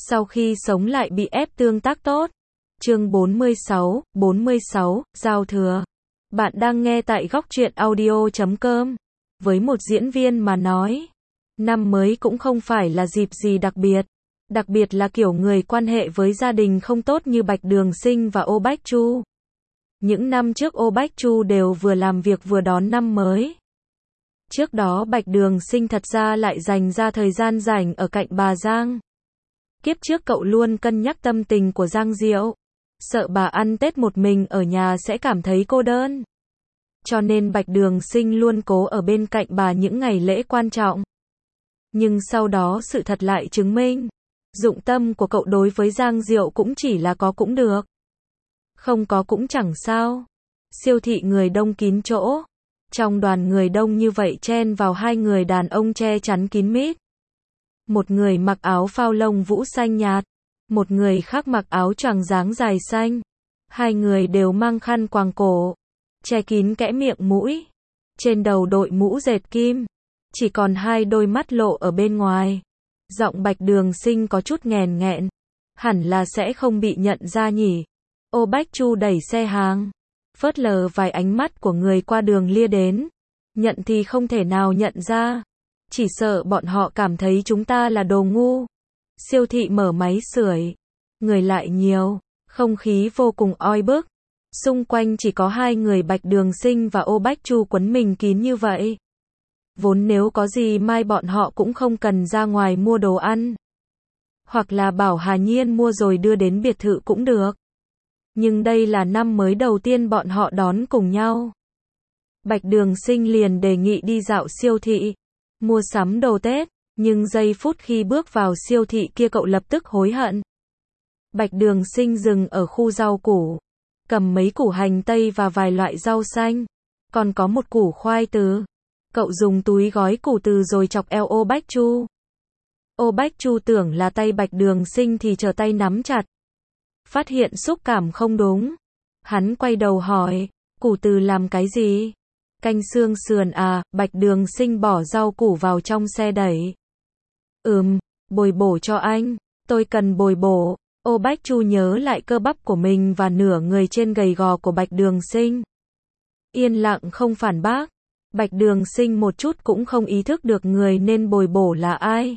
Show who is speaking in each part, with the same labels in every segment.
Speaker 1: Sau khi sống lại bị ép tương tác tốt. Chương 46, Giao thừa. Bạn đang nghe tại góc truyện audio.com. Với một diễn viên mà nói, năm mới cũng không phải là dịp gì đặc biệt. Đặc biệt là kiểu người quan hệ với gia đình không tốt như Bạch Đường Sinh và Ô Bách Chu. Những năm trước Ô Bách Chu đều vừa làm việc vừa đón năm mới. Trước đó Bạch Đường Sinh thật ra lại dành ra thời gian rảnh ở cạnh bà Giang. Kiếp trước cậu luôn cân nhắc tâm tình của Giang Diệu, sợ bà ăn Tết một mình ở nhà sẽ cảm thấy cô đơn. Cho nên Bạch Đường Sinh luôn cố ở bên cạnh bà những ngày lễ quan trọng. Nhưng sau đó sự thật lại chứng minh, dụng tâm của cậu đối với Giang Diệu cũng chỉ là có cũng được, không có cũng chẳng sao. Siêu thị người đông kín chỗ. Trong đoàn người đông như vậy chen vào hai người đàn ông che chắn kín mít. Một người mặc áo phao lông vũ xanh nhạt, một người khác mặc áo choàng dáng dài xanh. Hai người đều mang khăn quàng cổ, che kín kẽ miệng mũi. Trên đầu đội mũ dệt kim, chỉ còn hai đôi mắt lộ ở bên ngoài. Giọng Bạch Đường Sinh có chút nghèn nghẹn. Hẳn là sẽ không bị nhận ra nhỉ. Ô Bách Chu đẩy xe hàng, phớt lờ vài ánh mắt của người qua đường lia đến. Nhận thì không thể nào nhận ra. Chỉ sợ bọn họ cảm thấy chúng ta là đồ ngu. Siêu thị mở máy sưởi, người lại nhiều, không khí vô cùng oi bức. Xung quanh chỉ có hai người Bạch Đường Sinh và Ô Bách Chu quấn mình kín như vậy. Vốn nếu có gì mai bọn họ cũng không cần ra ngoài mua đồ ăn. Hoặc là bảo Hà Nhiên mua rồi đưa đến biệt thự cũng được. Nhưng đây là năm mới đầu tiên bọn họ đón cùng nhau. Bạch Đường Sinh liền đề nghị đi dạo siêu thị, mua sắm đồ Tết, nhưng giây phút khi bước vào siêu thị kia cậu lập tức hối hận. Bạch Đường Sinh dừng ở khu rau củ, cầm mấy củ hành tây và vài loại rau xanh, còn có một củ khoai từ. Cậu dùng túi gói củ từ rồi chọc eo Ô Bách Chu. Ô Bách Chu tưởng là tay Bạch Đường Sinh thì trở tay nắm chặt. Phát hiện xúc cảm không đúng, hắn quay đầu hỏi, củ từ làm cái gì? Canh xương sườn à? Bạch Đường Sinh bỏ rau củ vào trong xe đẩy. Bồi bổ cho anh, tôi cần bồi bổ. Ô Bách Chu nhớ lại cơ bắp của mình và nửa người trên gầy gò của Bạch Đường Sinh. Yên lặng không phản bác. Bạch Đường Sinh một chút cũng không ý thức được người nên bồi bổ là ai.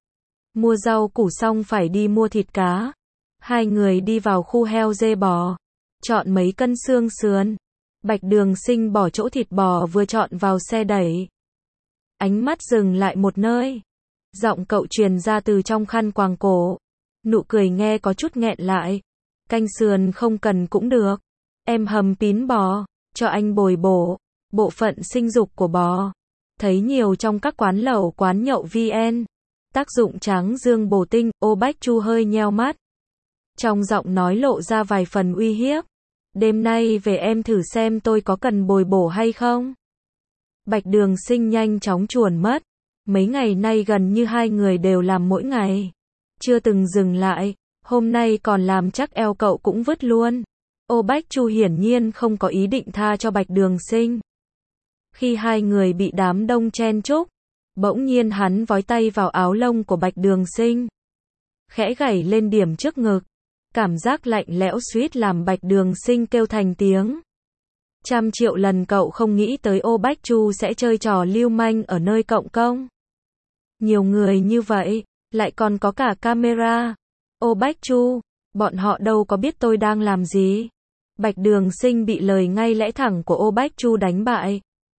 Speaker 1: Mua rau củ xong phải đi mua thịt cá. Hai người đi vào khu heo dê bò, chọn mấy cân xương sườn. Bạch Đường Sinh bỏ chỗ thịt bò vừa chọn vào xe đẩy. Ánh mắt dừng lại một nơi. Giọng cậu truyền ra từ trong khăn quàng cổ. Nụ cười nghe có chút nghẹn lại. Canh sườn không cần cũng được. Em hầm pín bò, cho anh bồi bổ. Bộ phận sinh dục của bò. Thấy nhiều trong các quán lẩu quán nhậu VN. Tác dụng tráng dương bổ tinh. Ô Bách Chu hơi nheo mắt. Trong giọng nói lộ ra vài phần uy hiếp. Đêm nay về em thử xem tôi có cần bồi bổ hay không? Bạch Đường Sinh nhanh chóng chuồn mất. Mấy ngày nay gần như hai người đều làm mỗi ngày. Chưa từng dừng lại. Hôm nay còn làm chắc eo cậu cũng vứt luôn. Ô Bách Chu hiển nhiên không có ý định tha cho Bạch Đường Sinh. Khi hai người bị đám đông chen chúc, bỗng nhiên hắn vói tay vào áo lông của Bạch Đường Sinh. Khẽ gảy lên điểm trước ngực. Cảm giác lạnh lẽo suýt làm Bạch Đường Sinh kêu thành tiếng. Trăm triệu lần cậu không nghĩ tới Ô Bách Chu sẽ chơi trò lưu manh ở nơi cộng công. Nhiều người như vậy, lại còn có cả camera. Ô Bách Chu, bọn họ đâu có biết tôi đang làm gì. Bạch Đường Sinh bị lời ngay lẽ thẳng của Ô Bách Chu đánh bại.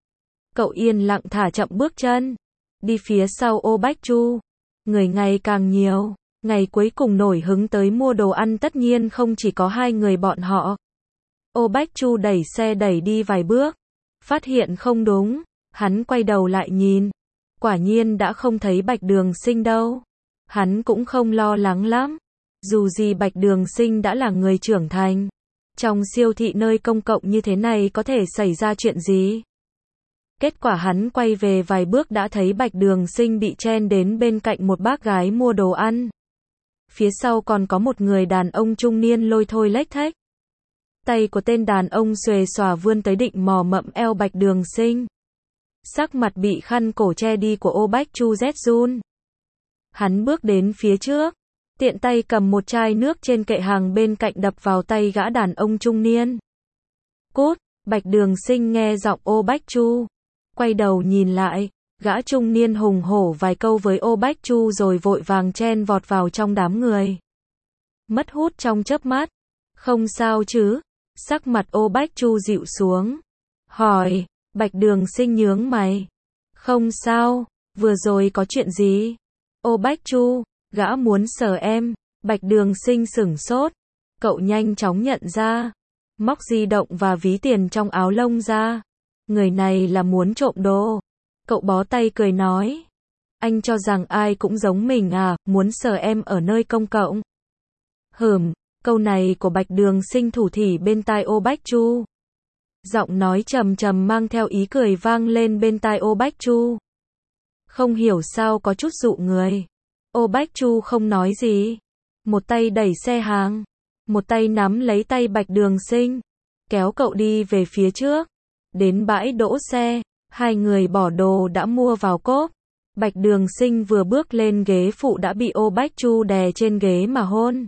Speaker 1: Cậu yên lặng thả chậm bước chân, đi phía sau Ô Bách Chu. Người ngày càng nhiều. Ngày cuối cùng nổi hứng tới mua đồ ăn tất nhiên không chỉ có hai người bọn họ. Ô Bách Chu đẩy xe đẩy đi vài bước. Phát hiện không đúng. Hắn quay đầu lại nhìn. Quả nhiên đã không thấy Bạch Đường Sinh đâu. Hắn cũng không lo lắng lắm. Dù gì Bạch Đường Sinh đã là người trưởng thành. Trong siêu thị nơi công cộng như thế này có thể xảy ra chuyện gì? Kết quả hắn quay về vài bước đã thấy Bạch Đường Sinh bị chen đến bên cạnh một bác gái mua đồ ăn. Phía sau còn có một người đàn ông trung niên lôi thôi lếch thếch. Tay của tên đàn ông xuề xòa vươn tới định mò mẫm eo Bạch Đường Sinh. Sắc mặt bị khăn cổ che đi của Ô Bách Chu rét run. Hắn bước đến phía trước, tiện tay cầm một chai nước trên kệ hàng bên cạnh đập vào tay gã đàn ông trung niên. Cút, Bạch Đường Sinh nghe giọng Ô Bách Chu. Quay đầu nhìn lại, gã trung niên hùng hổ vài câu với Ô Bách Chu rồi vội vàng chen vọt vào trong đám người. Mất hút trong chớp mắt. Không sao chứ? Sắc mặt Ô Bách Chu dịu xuống. Hỏi, Bạch Đường Sinh nhướng mày. Không sao, vừa rồi có chuyện gì? Ô Bách Chu, gã muốn sờ em. Bạch Đường Sinh sửng sốt. Cậu nhanh chóng nhận ra. Móc di động và ví tiền trong áo lông ra. Người này là muốn trộm đồ. Cậu bó tay cười nói. Anh cho rằng ai cũng giống mình à, muốn sờ em ở nơi công cộng. Câu này của Bạch Đường Sinh thủ thỉ bên tai Ô Bách Chu. Giọng nói trầm trầm mang theo ý cười vang lên bên tai Ô Bách Chu. Không hiểu sao có chút dụ người. Ô Bách Chu không nói gì. Một tay đẩy xe hàng. Một tay nắm lấy tay Bạch Đường Sinh. Kéo cậu đi về phía trước. Đến bãi đỗ xe. Hai người bỏ đồ đã mua vào cốp. Bạch Đường Sinh vừa bước lên ghế phụ đã bị Ô Bách Chu đè trên ghế mà hôn.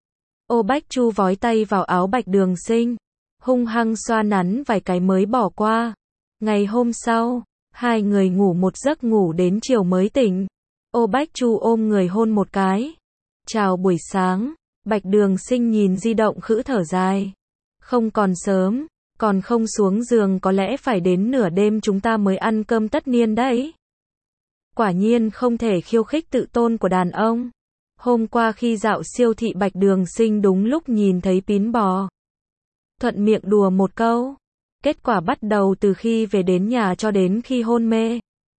Speaker 1: Ô Bách Chu vói tay vào áo Bạch Đường Sinh. Hung hăng xoa nắn vài cái mới bỏ qua. Ngày hôm sau, hai người ngủ một giấc ngủ đến chiều mới tỉnh. Ô Bách Chu ôm người hôn một cái. Chào buổi sáng. Bạch Đường Sinh nhìn di động khữ thở dài. Không còn sớm, còn không xuống giường có lẽ phải đến nửa đêm chúng ta mới ăn cơm tất niên đấy. Quả nhiên không thể khiêu khích tự tôn của đàn ông. Hôm qua khi dạo siêu thị Bạch Đường Sinh đúng lúc nhìn thấy pín bò. Thuận miệng đùa một câu. Kết quả bắt đầu từ khi về đến nhà cho đến khi hôn mê.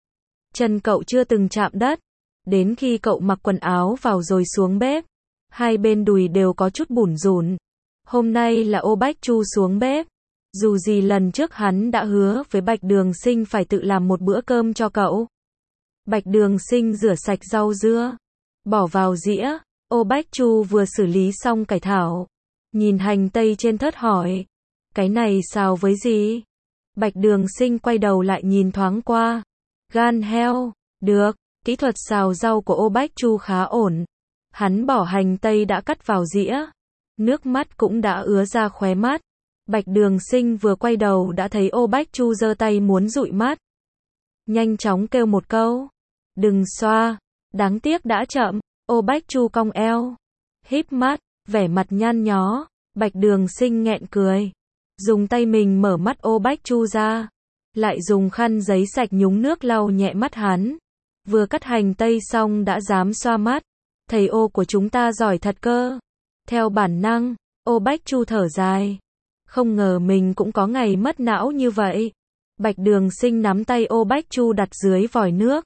Speaker 1: Chân cậu chưa từng chạm đất. Đến khi cậu mặc quần áo vào rồi xuống bếp. Hai bên đùi đều có chút bủn rủn. Hôm nay là Ô Bách Chu xuống bếp. Dù gì lần trước hắn đã hứa với Bạch Đường Sinh phải tự làm một bữa cơm cho cậu. Bạch Đường Sinh rửa sạch rau dưa. Bỏ vào dĩa. Ô Bách Chu vừa xử lý xong cải thảo. Nhìn hành tây trên thớt hỏi. Cái này xào với gì? Bạch Đường Sinh quay đầu lại nhìn thoáng qua. Gan heo. Được. Kỹ thuật xào rau của Ô Bách Chu khá ổn. Hắn bỏ hành tây đã cắt vào dĩa. Nước mắt cũng đã ứa ra khóe mắt. Bạch Đường Sinh vừa quay đầu đã thấy Ô Bách Chu giơ tay muốn dụi mắt. Nhanh chóng kêu một câu. Đừng xoa. Đáng tiếc đã chậm. Ô Bách Chu cong eo. Híp mắt. Vẻ mặt nhăn nhó. Bạch Đường Sinh nghẹn cười. Dùng tay mình mở mắt Ô Bách Chu ra. Lại dùng khăn giấy sạch nhúng nước lau nhẹ mắt hắn. Vừa cắt hành tây xong đã dám xoa mắt. Thầy Ô của chúng ta giỏi thật cơ. Theo bản năng, Ô Bách Chu thở dài. Không ngờ mình cũng có ngày mất não như vậy. Bạch Đường Sinh nắm tay Ô Bách Chu đặt dưới vòi nước.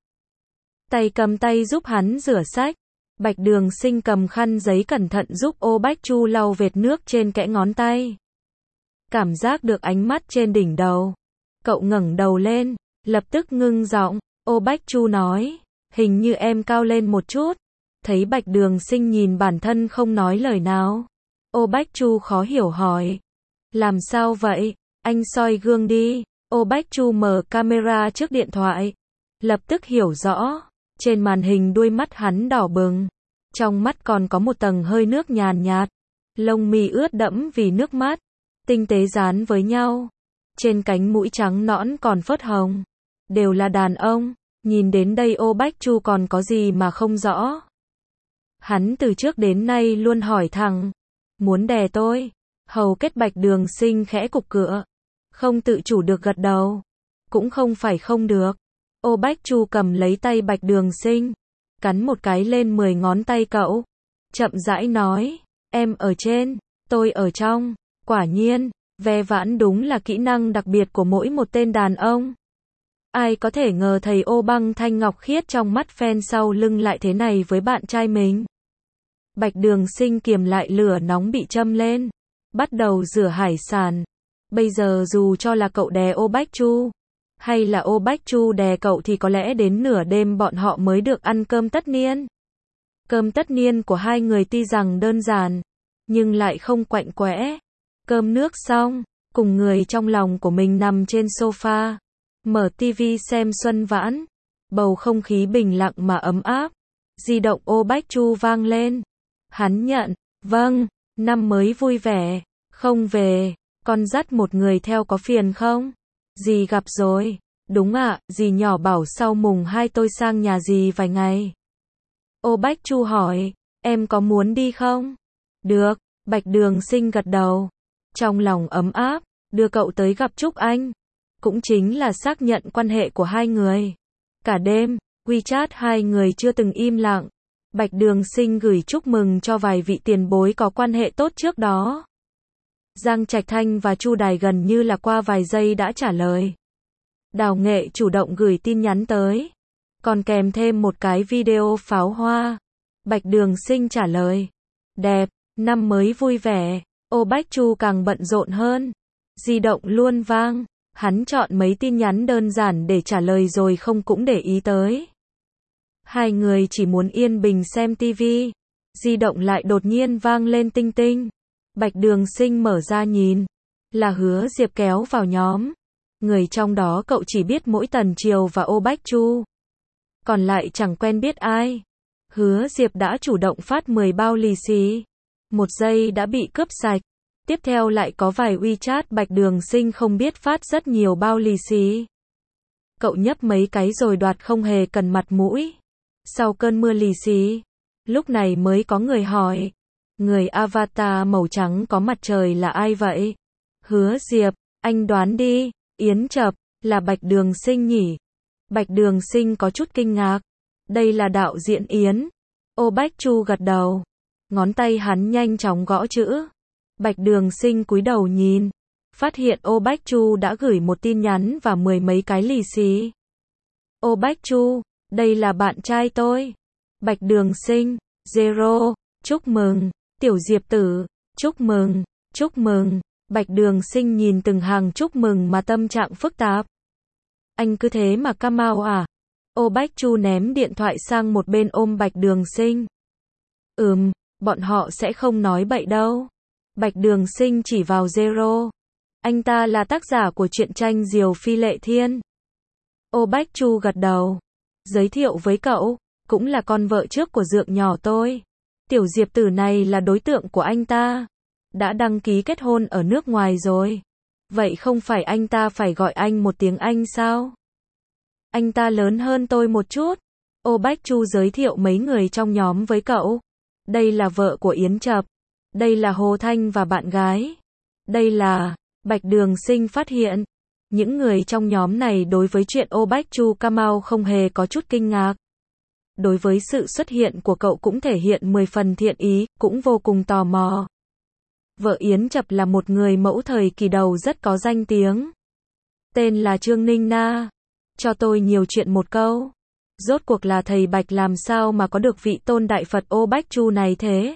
Speaker 1: Tay cầm tay giúp hắn rửa sách. Bạch Đường Sinh cầm khăn giấy cẩn thận giúp Ô Bách Chu lau vệt nước trên kẽ ngón tay. Cảm giác được ánh mắt trên đỉnh đầu. Cậu ngẩng đầu lên, lập tức ngưng giọng. Ô Bách Chu nói, hình như em cao lên một chút. Thấy Bạch Đường Sinh nhìn bản thân không nói lời nào. Ô Bách Chu khó hiểu hỏi. Làm sao vậy? Anh soi gương đi. Ô Bách Chu mở camera trước điện thoại. Lập tức hiểu rõ. Trên màn hình đuôi mắt hắn đỏ bừng. Trong mắt còn có một tầng hơi nước nhàn nhạt. Lông mi ướt đẫm vì nước mắt. Tinh tế dán với nhau. Trên cánh mũi trắng nõn còn phớt hồng. Đều là đàn ông. Nhìn đến đây Ô Bách Chu còn có gì mà không rõ. Hắn từ trước đến nay luôn hỏi thẳng. Muốn đè tôi. Hầu kết Bạch Đường Sinh khẽ cục cựa. Không tự chủ được gật đầu. Cũng không phải không được. Ô Bách Chu cầm lấy tay Bạch Đường Sinh. Cắn một cái lên 10 ngón tay cậu. Chậm rãi nói. Em ở trên, tôi ở trong. Quả nhiên, ve vãn đúng là kỹ năng đặc biệt của mỗi một tên đàn ông. Ai có thể ngờ thầy Ô băng thanh ngọc khiết trong mắt fan sau lưng lại thế này với bạn trai mình. Bạch Đường Sinh kiềm lại lửa nóng bị châm lên. Bắt đầu rửa hải sản. Bây giờ dù cho là cậu đè Ô Bách Chu, hay là Ô Bách Chu đè cậu thì có lẽ đến nửa đêm bọn họ mới được ăn cơm tất niên. Cơm tất niên của hai người tuy rằng đơn giản, nhưng lại không quạnh quẽ. Cơm nước xong, cùng người trong lòng của mình nằm trên sofa, mở tivi xem Xuân Vãn. Bầu không khí bình lặng mà ấm áp. Di động Ô Bách Chu vang lên. Hắn nhận, vâng, năm mới vui vẻ, không về, con dắt một người theo có phiền không? Dì gặp rồi, đúng ạ, dì nhỏ bảo sau mùng 2 tôi sang nhà dì vài ngày. Ô Bách Chu hỏi, em có muốn đi không? Được, Bạch Đường Sinh gật đầu. Trong lòng ấm áp, đưa cậu tới gặp Trúc Anh. Cũng chính là xác nhận quan hệ của hai người. Cả đêm, WeChat hai người chưa từng im lặng. Bạch Đường Sinh gửi chúc mừng cho vài vị tiền bối có quan hệ tốt trước đó. Giang Trạch Thanh và Chu Đài gần như là qua vài giây đã trả lời. Đào Nghệ chủ động gửi tin nhắn tới, còn kèm thêm một cái video pháo hoa. Bạch Đường Sinh trả lời, đẹp, năm mới vui vẻ. Ô Bách Chu càng bận rộn hơn, di động luôn vang, hắn chọn mấy tin nhắn đơn giản để trả lời rồi không cũng để ý tới. Hai người chỉ muốn yên bình xem tivi, di động lại đột nhiên vang lên tinh tinh. Bạch Đường Sinh mở ra nhìn, là Hứa Diệp kéo vào nhóm. Người trong đó cậu chỉ biết mỗi Tần Triều và Ô Bách Chu, còn lại chẳng quen biết ai. Hứa Diệp đã chủ động phát 10 bao lì xì, một giây đã bị cướp sạch. Tiếp theo lại có vài WeChat Bạch Đường Sinh không biết phát rất nhiều bao lì xì. Cậu nhấp mấy cái rồi đoạt không hề cần mặt mũi. Sau cơn mưa lì xì, lúc này mới có người hỏi, người avatar màu trắng có mặt trời là ai vậy? Hứa Diệp, anh đoán đi. Yến Chập, là Bạch Đường Sinh nhỉ? Bạch Đường Sinh có chút kinh ngạc. Đây là đạo diễn Yến. Ô Bách Chu gật đầu. Ngón tay hắn nhanh chóng gõ chữ. Bạch Đường Sinh cúi đầu nhìn, phát hiện Ô Bách Chu đã gửi một tin nhắn và 10 mấy cái lì xì. Ô Bách Chu, đây là bạn trai tôi. Bạch Đường Sinh, Zero, chúc mừng. Tiểu Diệp Tử, chúc mừng, chúc mừng. Bạch Đường Sinh nhìn từng hàng chúc mừng mà tâm trạng phức tạp. Anh cứ thế mà Camao à? Ô Bách Chu ném điện thoại sang một bên ôm Bạch Đường Sinh. Bọn họ sẽ không nói bậy đâu. Bạch Đường Sinh chỉ vào Zero. Anh ta là tác giả của truyện tranh Diều Phi Lệ Thiên. Ô Bách Chu gật đầu. Giới thiệu với cậu, cũng là con vợ trước của Dượng nhỏ tôi. Tiểu Diệp Tử này là đối tượng của anh ta. Đã đăng ký kết hôn ở nước ngoài rồi. Vậy không phải anh ta phải gọi anh một tiếng anh sao? Anh ta lớn hơn tôi một chút. Ô Bách Chu giới thiệu mấy người trong nhóm với cậu. Đây là vợ của Yến Chập. Đây là Hồ Thanh và bạn gái. Đây là... Bạch Đường Sinh phát hiện. Những người trong nhóm này đối với chuyện Ô Bách Chu Camao không hề có chút kinh ngạc. Đối với sự xuất hiện của cậu cũng thể hiện 10 phần thiện ý, cũng vô cùng tò mò. Vợ Yến Chập là một người mẫu thời kỳ đầu rất có danh tiếng. Tên là Trương Ninh Na. Cho tôi nhiều chuyện một câu. Rốt cuộc là thầy Bạch làm sao mà có được vị tôn đại Phật Ô Bách Chu này thế?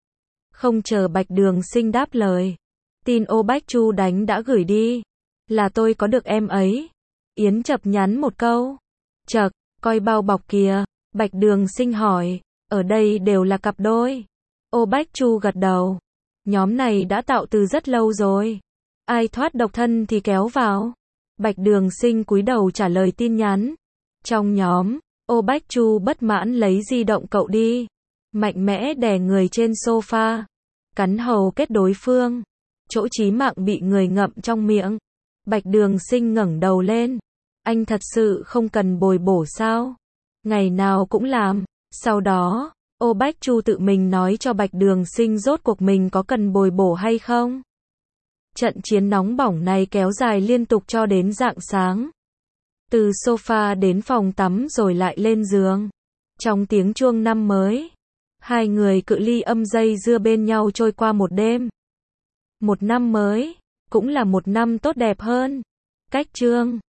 Speaker 1: Không chờ Bạch Đường Sinh đáp lời. Tin Ô Bách Chu đánh đã gửi đi. Là tôi có được em ấy. Yến Chập nhắn một câu. Chật, coi bao bọc kìa. Bạch Đường Sinh hỏi. Ở đây đều là cặp đôi. Ô Bách Chu gật đầu. Nhóm này đã tạo từ rất lâu rồi. Ai thoát độc thân thì kéo vào. Bạch Đường Sinh cúi đầu trả lời tin nhắn. Trong nhóm, Ô Bách Chu bất mãn lấy di động cậu đi. Mạnh mẽ đè người trên sofa. Cắn hầu kết đối phương. Chỗ chí mạng bị người ngậm trong miệng. Bạch Đường Sinh ngẩng đầu lên. Anh thật sự không cần bồi bổ sao? Ngày nào cũng làm. Sau đó, Ô Bách Chu tự mình nói cho Bạch Đường Sinh rốt cuộc mình có cần bồi bổ hay không. Trận chiến nóng bỏng này kéo dài liên tục cho đến rạng sáng. Từ sofa đến phòng tắm rồi lại lên giường. Trong tiếng chuông năm mới, hai người cự ly âm dây dưa bên nhau trôi qua một đêm. Một năm mới, cũng là một năm tốt đẹp hơn. Cách chương